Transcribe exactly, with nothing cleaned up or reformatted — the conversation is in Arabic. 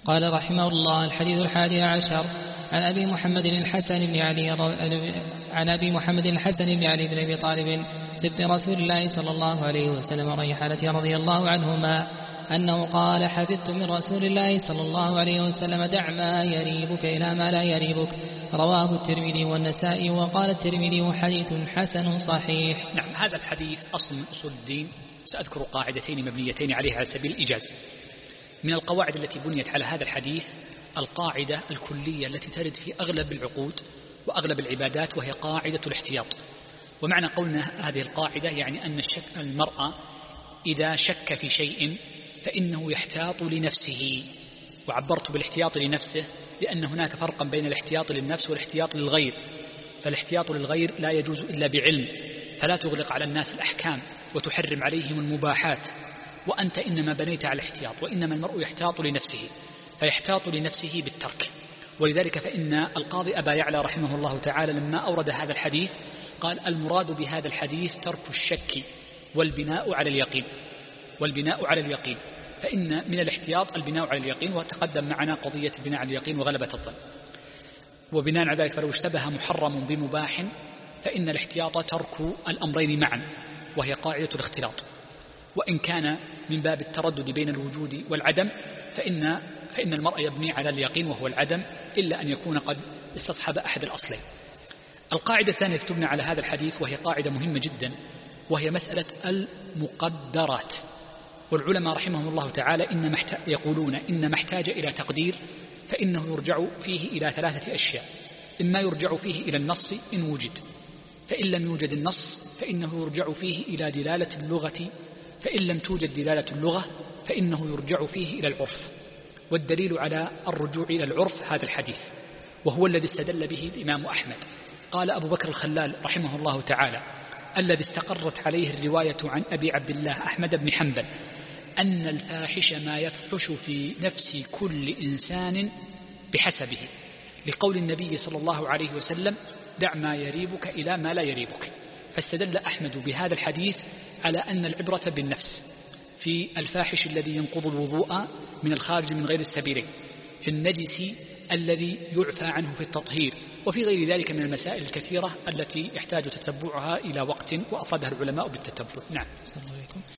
قال رحمه الله: الحديث الحادي عشر عن أبي محمد الحسن بن علي عن أبي محمد الحسن بن علي بن أبي طالب ابن رسول الله صلى الله عليه وسلم ريحانة رضي الله عنهما أنه قال: حفظت من رسول الله صلى الله عليه وسلم: دع ما يريبك إلى ما لا يريبك. رواه الترمذي والنسائي. وقال الترمذي: حديث حسن صحيح. نعم، هذا الحديث أصل من أصول الدين. سأذكر قاعدتين مبنيتين عليه على سبيل الإيجاز. من القواعد التي بنيت على هذا الحديث القاعدة الكلية التي ترد في أغلب العقود وأغلب العبادات، وهي قاعدة الاحتياط. ومعنى قولنا هذه القاعدة يعني أن الشك المرأة إذا شك في شيء فإنه يحتاط لنفسه. وعبرت بالاحتياط لنفسه لأن هناك فرقا بين الاحتياط للنفس والاحتياط للغير. فالاحتياط للغير لا يجوز إلا بعلم، فلا تغلق على الناس الأحكام وتحرم عليهم المباحات، وأنت إنما بنيت على الاحتياط. وإنما المرء يحتاط لنفسه، فيحتاط لنفسه بالترك. ولذلك فإن القاضي أبا يعلى رحمه الله تعالى لما أورد هذا الحديث قال: المراد بهذا الحديث ترك الشك والبناء على اليقين. والبناء على اليقين فإن من الاحتياط البناء على اليقين، وتقدم معنا قضية البناء على اليقين وغلبة الظن. وبناء على ذلك فلو اشتبه محرم بمباح فإن الاحتياط ترك الأمرين معا، وهي قاعدة الاختلاط. وإن كان من باب التردد بين الوجود والعدم فإن, فإن المرء يبني على اليقين وهو العدم، إلا أن يكون قد استصحب أحد الأصلين. القاعدة الثانية تبنى على هذا الحديث، وهي قاعدة مهمة جدا، وهي مسألة المقدرات. والعلماء رحمهم الله تعالى إن يقولون إن ما احتاج إلى تقدير فإنه يرجع فيه إلى ثلاثة أشياء: إما يرجع فيه إلى النص إن وجد، فإن لم يوجد النص فإنه يرجع فيه إلى دلالة اللغة، فإن لم توجد دلالة اللغة فإنه يرجع فيه إلى العرف. والدليل على الرجوع إلى العرف هذا الحديث، وهو الذي استدل به الإمام أحمد. قال أبو بكر الخلال رحمه الله تعالى: الذي استقرت عليه الرواية عن أبي عبد الله أحمد بن حنبل أن الفاحش ما يفحش في نفس كل إنسان بحسبه، لقول النبي صلى الله عليه وسلم: دع ما يريبك إلى ما لا يريبك. فاستدل أحمد بهذا الحديث على أن العبرة بالنفس في الفاحش الذي ينقض الوضوء من الخارج من غير السبيلين، في النجس الذي يعفى عنه في التطهير، وفي غير ذلك من المسائل الكثيرة التي يحتاج تتبعها إلى وقت وأفادها العلماء بالتتبع. نعم.